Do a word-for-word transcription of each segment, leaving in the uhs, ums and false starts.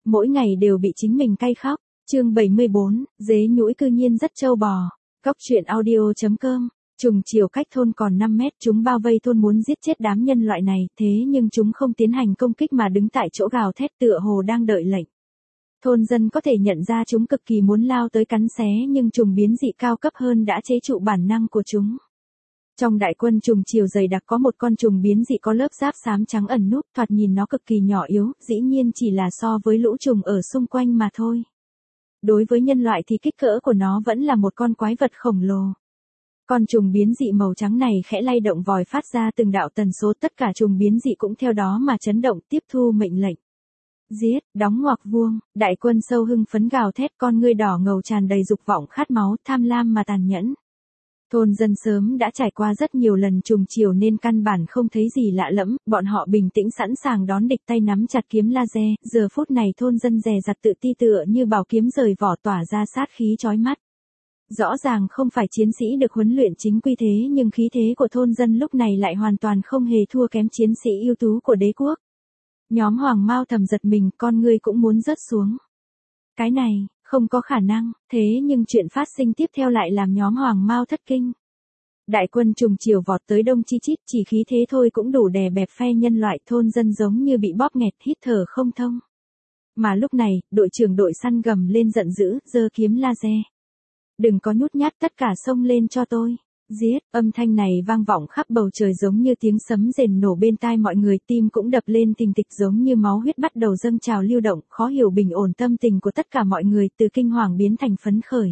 mỗi ngày đều bị chính mình cay khóc. Chương bảy mươi bốn, dế nhũi cư nhiên rất trâu bò. Cóc truyện audio chấm com. Trùng chiều cách thôn còn năm mét, chúng bao vây thôn muốn giết chết đám nhân loại này, thế nhưng chúng không tiến hành công kích mà đứng tại chỗ gào thét tựa hồ đang đợi lệnh. Thôn dân có thể nhận ra chúng cực kỳ muốn lao tới cắn xé, nhưng trùng biến dị cao cấp hơn đã chế trụ bản năng của chúng. Trong đại quân trùng chiều dày đặc có một con trùng biến dị có lớp giáp xám trắng ẩn núp, thoạt nhìn nó cực kỳ nhỏ yếu, dĩ nhiên chỉ là so với lũ trùng ở xung quanh mà thôi. Đối với nhân loại thì kích cỡ của nó vẫn là một con quái vật khổng lồ. Con trùng biến dị màu trắng này khẽ lay động vòi phát ra từng đạo tần số, tất cả trùng biến dị cũng theo đó mà chấn động, tiếp thu mệnh lệnh. Giết, đóng ngoặc vuông, đại quân sâu hưng phấn gào thét, con ngươi đỏ ngầu tràn đầy dục vọng khát máu, tham lam mà tàn nhẫn. Thôn dân sớm đã trải qua rất nhiều lần trùng chiều nên căn bản không thấy gì lạ lẫm, bọn họ bình tĩnh sẵn sàng đón địch, tay nắm chặt kiếm laser, giờ phút này thôn dân dè dặt tự ti tựa như bảo kiếm rời vỏ tỏa ra sát khí chói mắt. Rõ ràng không phải chiến sĩ được huấn luyện chính quy thế nhưng khí thế của thôn dân lúc này lại hoàn toàn không hề thua kém chiến sĩ ưu tú của đế quốc. Nhóm Hoàng Mao thầm giật mình, con ngươi cũng muốn rớt xuống. Cái này, không có khả năng, thế nhưng chuyện phát sinh tiếp theo lại làm nhóm Hoàng Mao thất kinh. Đại quân trùng chiều vọt tới đông chi chít, chỉ khí thế thôi cũng đủ đè bẹp phe nhân loại, thôn dân giống như bị bóp nghẹt, hít thở không thông. Mà lúc này, đội trưởng đội săn gầm lên giận dữ, giơ kiếm laser. Đừng có nhút nhát, tất cả xông lên cho tôi. Giết, âm thanh này vang vọng khắp bầu trời giống như tiếng sấm rền nổ bên tai mọi người, tim cũng đập lên thình thịch giống như máu huyết bắt đầu dâng trào lưu động, khó hiểu bình ổn tâm tình của tất cả mọi người từ kinh hoàng biến thành phấn khởi.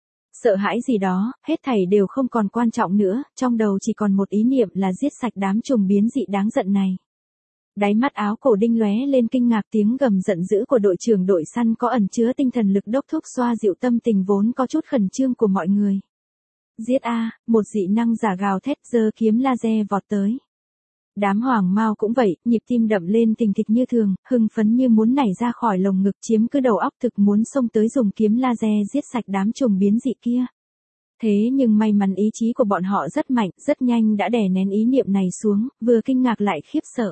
Sợ hãi gì đó, hết thảy đều không còn quan trọng nữa, trong đầu chỉ còn một ý niệm là giết sạch đám trùng biến dị đáng giận này. Đáy mắt áo cổ đinh lóe lên kinh ngạc, tiếng gầm giận dữ của đội trưởng đội săn có ẩn chứa tinh thần lực đốc thúc xoa dịu tâm tình vốn có chút khẩn trương của mọi người. Giết a, một dị năng giả gào thét giơ kiếm laser vọt tới. Đám Hoàng Mao cũng vậy, nhịp tim đậm lên thình thịch như thường, hưng phấn như muốn nảy ra khỏi lồng ngực, chiếm cứ đầu óc, thực muốn xông tới dùng kiếm laser giết sạch đám trùng biến dị kia. Thế nhưng may mắn ý chí của bọn họ rất mạnh, rất nhanh đã đè nén ý niệm này xuống, vừa kinh ngạc lại khiếp sợ.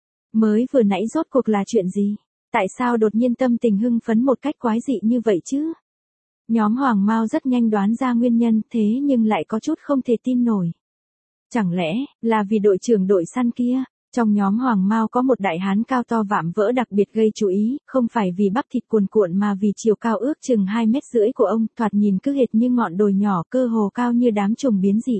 Mới vừa nãy rốt cuộc là chuyện gì? Tại sao đột nhiên tâm tình hưng phấn một cách quái dị như vậy chứ? Nhóm Hoàng Mao rất nhanh đoán ra nguyên nhân, thế nhưng lại có chút không thể tin nổi. Chẳng lẽ, là vì đội trưởng đội săn kia? Trong nhóm Hoàng Mao có một đại hán cao to vạm vỡ đặc biệt gây chú ý, không phải vì bắp thịt cuồn cuộn mà vì chiều cao ước chừng hai mét rưỡi của ông, thoạt nhìn cứ hệt như ngọn đồi nhỏ, cơ hồ cao như đám trùng biến dị.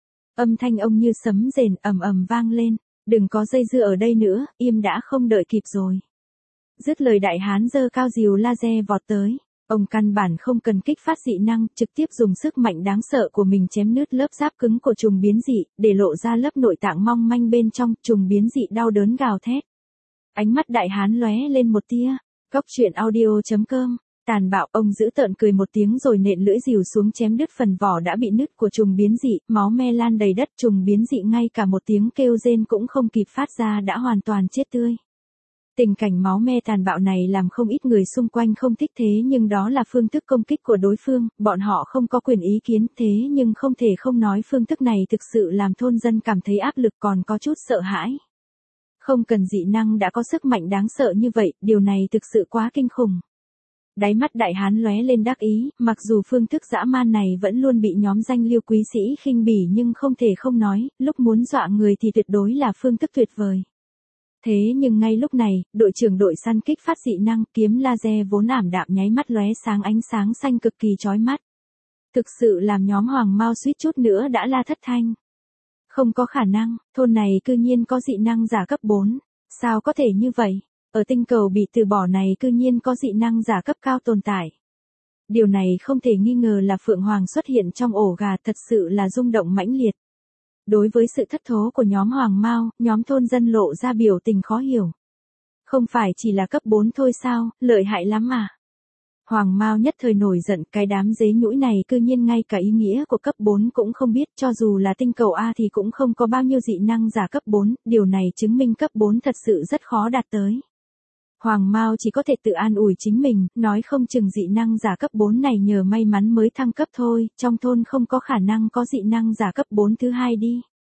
Âm thanh ông như sấm rền ầm ầm vang lên, đừng có dây dưa ở đây nữa, im đã, không đợi kịp rồi. Dứt lời đại hán giơ cao rìu laser vọt tới. Ông căn bản không cần kích phát dị năng, trực tiếp dùng sức mạnh đáng sợ của mình chém nứt lớp giáp cứng của trùng biến dị, để lộ ra lớp nội tạng mong manh bên trong, trùng biến dị đau đớn gào thét. Ánh mắt đại hán lóe lên một tia. Cóc truyện audio chấm com. Tàn bạo, ông giữ tợn cười một tiếng rồi nện lưỡi rìu xuống chém đứt phần vỏ đã bị nứt của trùng biến dị, máu me lan đầy đất, trùng biến dị ngay cả một tiếng kêu rên cũng không kịp phát ra đã hoàn toàn chết tươi. Tình cảnh máu me tàn bạo này làm không ít người xung quanh không thích, thế nhưng đó là phương thức công kích của đối phương, bọn họ không có quyền ý kiến, thế nhưng không thể không nói phương thức này thực sự làm thôn dân cảm thấy áp lực còn có chút sợ hãi. Không cần dị năng đã có sức mạnh đáng sợ như vậy, điều này thực sự quá kinh khủng. Đáy mắt đại hán lóe lên đắc ý, mặc dù phương thức dã man này vẫn luôn bị nhóm danh lưu quý sĩ khinh bỉ nhưng không thể không nói, lúc muốn dọa người thì tuyệt đối là phương thức tuyệt vời. Thế nhưng ngay lúc này, đội trưởng đội săn kích phát dị năng, kiếm laser vốn ảm đạm nháy mắt lóe sáng ánh sáng xanh cực kỳ chói mắt. Thực sự làm nhóm Hoàng Mao suýt chút nữa đã la thất thanh. Không có khả năng, thôn này cư nhiên có dị năng giả cấp bốn. Sao có thể như vậy? Ở tinh cầu bị từ bỏ này cư nhiên có dị năng giả cấp cao tồn tại. Điều này không thể nghi ngờ là Phượng Hoàng xuất hiện trong ổ gà, thật sự là rung động mãnh liệt. Đối với sự thất thố của nhóm Hoàng Mao, nhóm thôn dân lộ ra biểu tình khó hiểu. Không phải chỉ là cấp bốn thôi sao, lợi hại lắm à. Hoàng Mao nhất thời nổi giận, cái đám dế nhũi này cư nhiên ngay cả ý nghĩa của cấp bốn cũng không biết, cho dù là tinh cầu A thì cũng không có bao nhiêu dị năng giả cấp bốn, điều này chứng minh cấp bốn thật sự rất khó đạt tới. Hoàng Mao chỉ có thể tự an ủi chính mình, nói không chừng dị năng giả cấp bốn này nhờ may mắn mới thăng cấp thôi, trong thôn không có khả năng có dị năng giả cấp bốn thứ hai đi.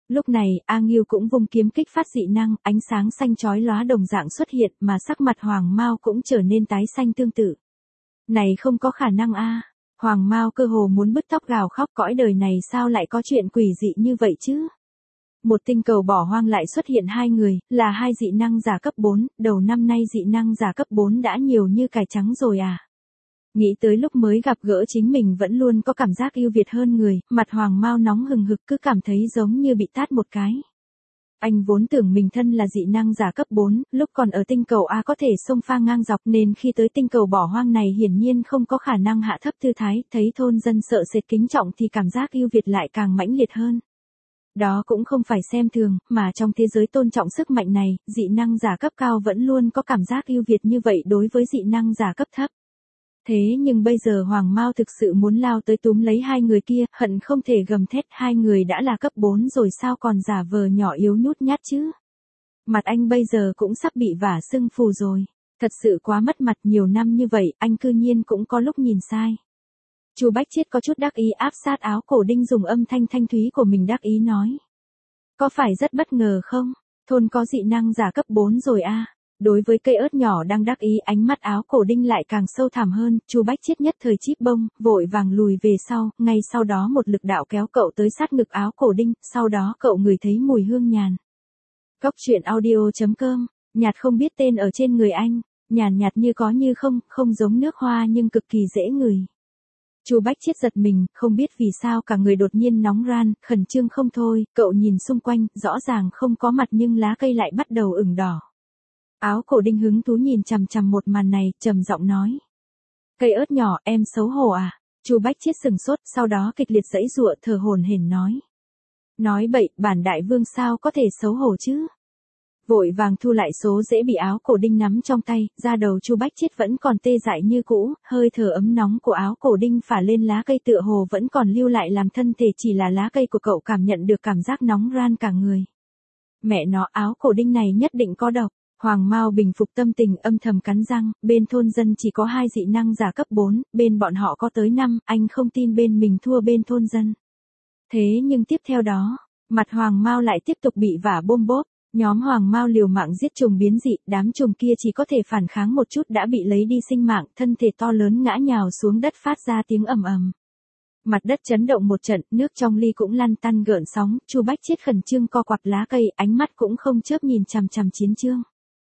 Lúc này, A Nghiêu cũng vung kiếm kích phát dị năng, ánh sáng xanh chói lóa đồng dạng xuất hiện mà sắc mặt Hoàng Mao cũng trở nên tái xanh tương tự. Này không có khả năng a. Hoàng Mao cơ hồ muốn bứt tóc gào khóc, cõi đời này sao lại có chuyện quỷ dị như vậy chứ? Một tinh cầu bỏ hoang lại xuất hiện hai người, là hai dị năng giả cấp bốn, đầu năm nay dị năng giả cấp bốn đã nhiều như cải trắng rồi à? Nghĩ tới lúc mới gặp gỡ chính mình vẫn luôn có cảm giác ưu việt hơn người, mặt Hoàng Mao nóng hừng hực cứ cảm thấy giống như bị tát một cái. Anh vốn tưởng mình thân là dị năng giả cấp bốn, lúc còn ở tinh cầu A có thể xông pha ngang dọc nên khi tới tinh cầu bỏ hoang này hiển nhiên không có khả năng hạ thấp tư thái, thấy thôn dân sợ sệt kính trọng thì cảm giác ưu việt lại càng mãnh liệt hơn. Đó cũng không phải xem thường, mà trong thế giới tôn trọng sức mạnh này, dị năng giả cấp cao vẫn luôn có cảm giác ưu việt như vậy đối với dị năng giả cấp thấp. Thế nhưng bây giờ Hoàng Mao thực sự muốn lao tới túm lấy hai người kia, hận không thể gầm thét, hai người đã là cấp bốn rồi sao còn giả vờ nhỏ yếu nhút nhát chứ. Mặt anh bây giờ cũng sắp bị vả sưng phù rồi. Thật sự quá mất mặt, nhiều năm như vậy, anh cư nhiên cũng có lúc nhìn sai. Chu Bách Chiết có chút đắc ý áp sát áo cổ Đinh dùng âm thanh thanh thúy của mình đắc ý nói. Có phải rất bất ngờ không? Thôn có dị năng giả cấp bốn rồi a. Đối với cây ớt nhỏ đang đắc ý, ánh mắt áo cổ Đinh lại càng sâu thẳm hơn, Chu Bách Chiết nhất thời chíp bông, vội vàng lùi về sau, ngay sau đó một lực đạo kéo cậu tới sát ngực áo cổ Đinh, sau đó cậu ngửi thấy mùi hương nhàn. Cóc truyện audio chấm com, nhạt không biết tên ở trên người anh, nhàn nhạt như có như không, không giống nước hoa nhưng cực kỳ dễ ngửi. Chu Bách Chiết giật mình, không biết vì sao cả người đột nhiên nóng ran, khẩn trương không thôi, cậu nhìn xung quanh, rõ ràng không có mặt nhưng lá cây lại bắt đầu ửng đỏ. Áo cổ Đinh hứng thú nhìn chằm chằm một màn này, trầm giọng nói. Cây ớt nhỏ, em xấu hổ à? Chu Bách Chiết sừng sốt, sau đó kịch liệt giãy giụa thở hổn hển nói. Nói bậy, bản đại vương sao có thể xấu hổ chứ? Vội vàng thu lại số dễ bị áo cổ Đinh nắm trong tay, da đầu Chu Bách Chiết vẫn còn tê dại như cũ, hơi thở ấm nóng của áo cổ Đinh phả lên lá cây tựa hồ vẫn còn lưu lại làm thân thể chỉ là lá cây của cậu cảm nhận được cảm giác nóng ran cả người. Mẹ nó, áo cổ Đinh này nhất định có độc. Hoàng Mao bình phục tâm tình âm thầm cắn răng, bên thôn dân chỉ có hai dị năng giả cấp bốn, bên bọn họ có tới năm, anh không tin bên mình thua bên thôn dân. Thế nhưng tiếp theo đó, mặt Hoàng Mao lại tiếp tục bị vả bôm bốp, nhóm Hoàng Mao liều mạng giết trùng biến dị, đám trùng kia chỉ có thể phản kháng một chút đã bị lấy đi sinh mạng, thân thể to lớn ngã nhào xuống đất phát ra tiếng ầm ầm. Mặt đất chấn động một trận, nước trong ly cũng lăn tăn gợn sóng, Chu Bách Chiết khẩn trương co quặp lá cây, ánh mắt cũng không chớp nhìn chằm chằm chiến chương.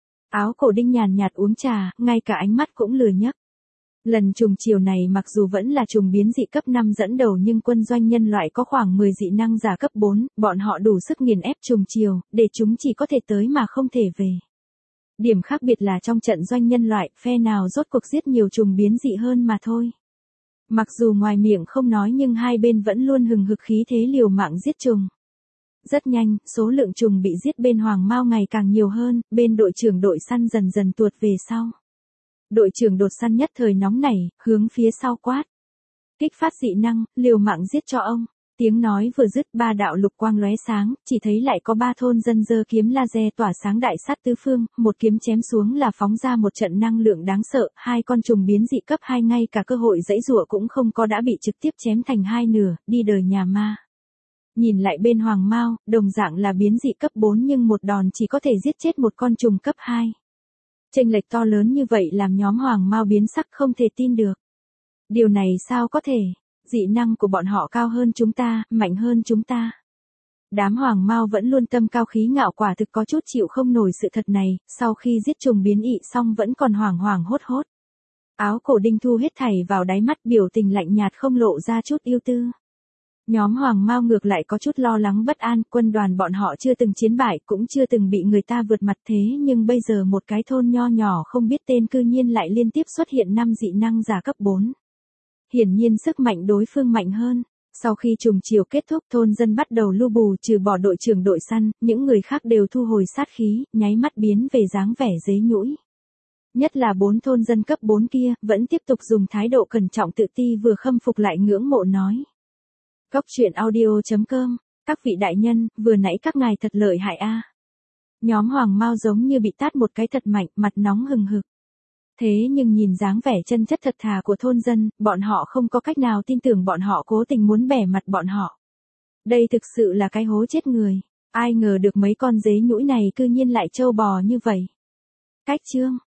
Áo cổ Đinh nhàn nhạt uống trà, ngay cả ánh mắt cũng lười nhấc. Lần trùng chiều này mặc dù vẫn là trùng biến dị cấp năm dẫn đầu nhưng quân doanh nhân loại có khoảng mười dị năng giả cấp bốn, bọn họ đủ sức nghiền ép trùng chiều, để chúng chỉ có thể tới mà không thể về. Điểm khác biệt là trong trận doanh nhân loại, phe nào rốt cuộc giết nhiều trùng biến dị hơn mà thôi. Mặc dù ngoài miệng không nói nhưng hai bên vẫn luôn hừng hực khí thế liều mạng giết trùng. Rất nhanh, số lượng trùng bị giết bên Hoàng Mao ngày càng nhiều hơn, bên đội trưởng đội săn dần dần tuột về sau. Đội trưởng đột săn nhất thời nóng nảy, hướng phía sau quát. Kích phát dị năng, liều mạng giết cho ông. Tiếng nói vừa dứt ba đạo lục quang lóe sáng, chỉ thấy lại có ba thôn dân giơ kiếm laser tỏa sáng đại sát tứ phương, một kiếm chém xuống là phóng ra một trận năng lượng đáng sợ, hai con trùng biến dị cấp hai ngay cả cơ hội giãy giụa cũng không có đã bị trực tiếp chém thành hai nửa, đi đời nhà ma. Nhìn lại bên Hoàng Mao, đồng dạng là biến dị cấp bốn nhưng một đòn chỉ có thể giết chết một con trùng cấp hai. Chênh lệch to lớn như vậy làm nhóm Hoàng Mao biến sắc không thể tin được. Điều này sao có thể? Dị năng của bọn họ cao hơn chúng ta, mạnh hơn chúng ta. Đám Hoàng Mao vẫn luôn tâm cao khí ngạo quả thực có chút chịu không nổi sự thật này, sau khi giết trùng biến ị xong vẫn còn hoảng hoảng hốt hốt. Áo cổ Đinh thu hết thảy vào đáy mắt biểu tình lạnh nhạt không lộ ra chút ưu tư. Nhóm Hoàng Mao ngược lại có chút lo lắng bất an, quân đoàn bọn họ chưa từng chiến bại cũng chưa từng bị người ta vượt mặt thế nhưng bây giờ một cái thôn nho nhỏ không biết tên cư nhiên lại liên tiếp xuất hiện năm dị năng giả cấp bốn. Hiển nhiên sức mạnh đối phương mạnh hơn. Sau khi trùng chiều kết thúc thôn dân bắt đầu lu bù trừ bỏ đội trưởng đội săn, những người khác đều thu hồi sát khí, nháy mắt biến về dáng vẻ dế nhũi. Nhất là bốn thôn dân cấp bốn kia, vẫn tiếp tục dùng thái độ cẩn trọng tự ti vừa khâm phục lại ngưỡng mộ nói. Cóc truyện audio chấm com, các vị đại nhân, vừa nãy các ngài thật lợi hại a. Nhóm Hoàng Mao giống như bị tát một cái thật mạnh, mặt nóng hừng hực. Thế nhưng nhìn dáng vẻ chân chất thật thà của thôn dân, bọn họ không có cách nào tin tưởng bọn họ cố tình muốn bẻ mặt bọn họ. Đây thực sự là cái hố chết người. Ai ngờ được mấy con dế nhũi này cư nhiên lại trâu bò như vậy. Cách chương